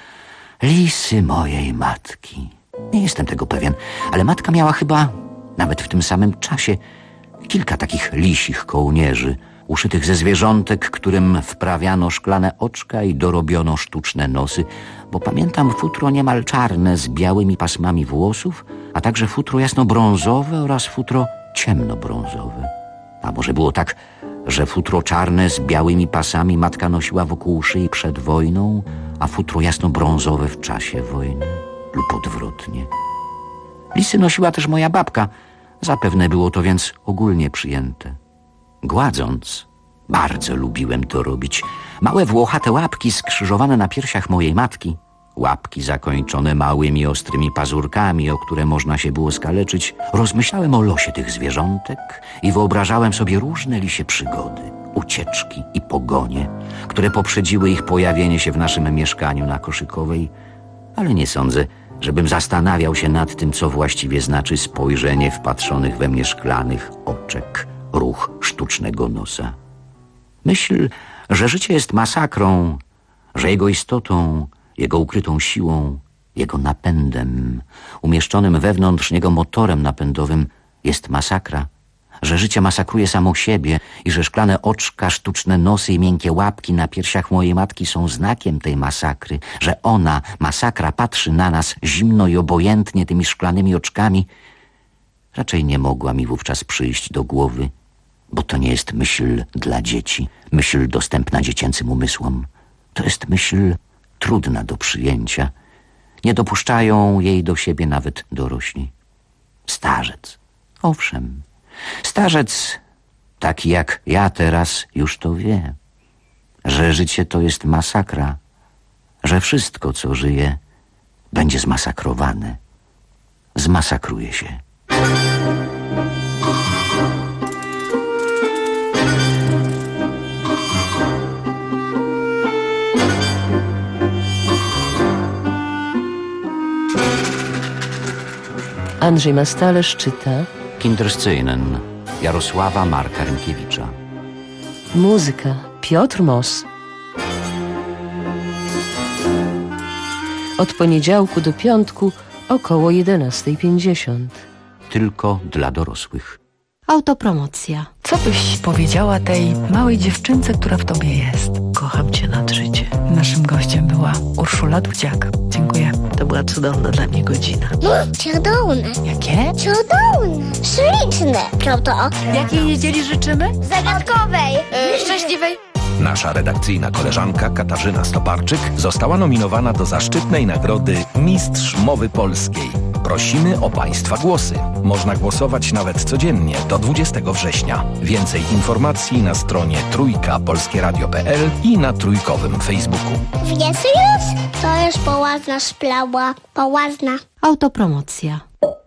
Lisy mojej matki. Nie jestem tego pewien, ale matka miała chyba, nawet w tym samym czasie, kilka takich lisich kołnierzy, uszytych ze zwierzątek, którym wprawiano szklane oczka i dorobiono sztuczne nosy, bo pamiętam futro niemal czarne z białymi pasmami włosów, a także futro jasno-brązowe oraz futro ciemno-brązowe. A może było tak, że futro czarne z białymi pasami matka nosiła wokół szyi przed wojną, a futro jasno-brązowe w czasie wojny lub odwrotnie. Lisy nosiła też moja babka, zapewne było to więc ogólnie przyjęte. Gładząc, bardzo lubiłem to robić, małe włochate łapki skrzyżowane na piersiach mojej matki, łapki zakończone małymi ostrymi pazurkami, o które można się było skaleczyć, rozmyślałem o losie tych zwierzątek i wyobrażałem sobie różne lisie przygody, ucieczki i pogonie, które poprzedziły ich pojawienie się w naszym mieszkaniu na Koszykowej, ale nie sądzę, żebym zastanawiał się nad tym, co właściwie znaczy spojrzenie wpatrzonych we mnie szklanych oczek, ruch sztucznego nosa. Myśl, że życie jest masakrą, że jego istotą, jego ukrytą siłą, jego napędem, umieszczonym wewnątrz niego motorem napędowym jest masakra, że życie masakruje samo siebie i że szklane oczka, sztuczne nosy i miękkie łapki na piersiach mojej matki są znakiem tej masakry, że ona, masakra, patrzy na nas zimno i obojętnie tymi szklanymi oczkami, raczej nie mogła mi wówczas przyjść do głowy, bo to nie jest myśl dla dzieci, myśl dostępna dziecięcym umysłom. To jest myśl trudna do przyjęcia. Nie dopuszczają jej do siebie nawet dorośli. Starzec. Owszem, starzec, taki jak ja teraz, już to wie. że życie to jest masakra, że wszystko, co żyje, będzie zmasakrowane. Zmasakruje się. Andrzej Mastalerz czyta Kinderszczynen Jarosława Marka Rynkiewicza. Muzyka Piotr Moss. Od poniedziałku do piątku około 11:50. Tylko dla dorosłych. Autopromocja. Co byś powiedziała tej małej dziewczynce, która w tobie jest? Kocham cię nad życie. Naszym gościem była Urszula Dudziak. Dziękuję. To była cudowna dla mnie godzina. Cudowne. Jakie? Cudowne. Śliczne. Prawda? Jakiej niedzieli życzymy? Zagadkowej. Szczęśliwej. Nasza redakcyjna koleżanka Katarzyna Stoparczyk została nominowana do zaszczytnej nagrody Mistrz Mowy Polskiej. Prosimy o Państwa głosy. Można głosować nawet codziennie do 20 września. Więcej informacji na stronie trójkapolskieradio.pl i na trójkowym Facebooku. Wiesz już? To już poważna sprawa. Poważna. Autopromocja.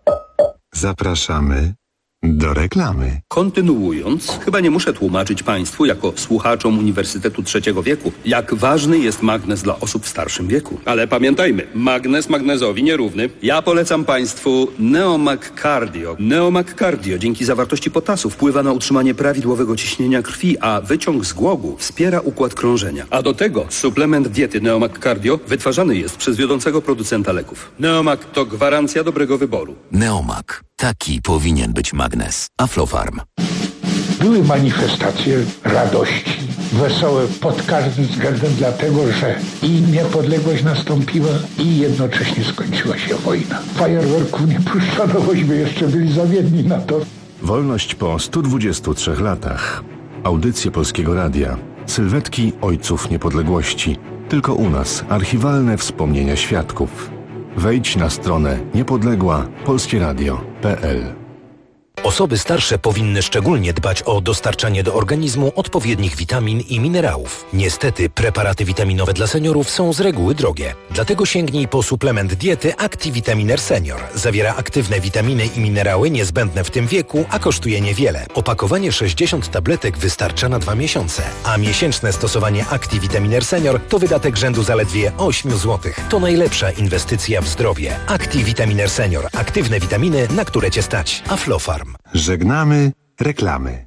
Zapraszamy do reklamy. Kontynuując, chyba nie muszę tłumaczyć Państwu, jako słuchaczom Uniwersytetu III wieku, jak ważny jest magnez dla osób w starszym wieku. Ale pamiętajmy, magnez magnezowi nierówny. Ja polecam Państwu Neomag Cardio. Neomag Cardio dzięki zawartości potasu wpływa na utrzymanie prawidłowego ciśnienia krwi, a wyciąg z głogu wspiera układ krążenia. A do tego suplement diety Neomag Cardio wytwarzany jest przez wiodącego producenta leków. Neomag to gwarancja dobrego wyboru. Neomag. Taki powinien być magnes. Aflofarm. Były manifestacje radości, wesołe pod każdym względem, dlatego że i niepodległość nastąpiła i jednocześnie skończyła się wojna. Fajerwerków nie puszczono, bośmy jeszcze byli zawiedni na to. Wolność po 123 latach. Audycje Polskiego Radia. Sylwetki ojców niepodległości. Tylko u nas archiwalne wspomnienia świadków. Wejdź na stronę niepodległa.polskieradio.pl. Osoby starsze powinny szczególnie dbać o dostarczanie do organizmu odpowiednich witamin i minerałów. Niestety preparaty witaminowe dla seniorów są z reguły drogie. Dlatego sięgnij po suplement diety ActiVitaminer Senior. Zawiera aktywne witaminy i minerały niezbędne w tym wieku, a kosztuje niewiele. Opakowanie 60 tabletek wystarcza na 2 miesiące, a miesięczne stosowanie ActiVitaminer Senior to wydatek rzędu zaledwie 8 zł. To najlepsza inwestycja w zdrowie. ActiVitaminer Senior. Aktywne witaminy, na które Cię stać. Aflofarm. Żegnamy reklamy.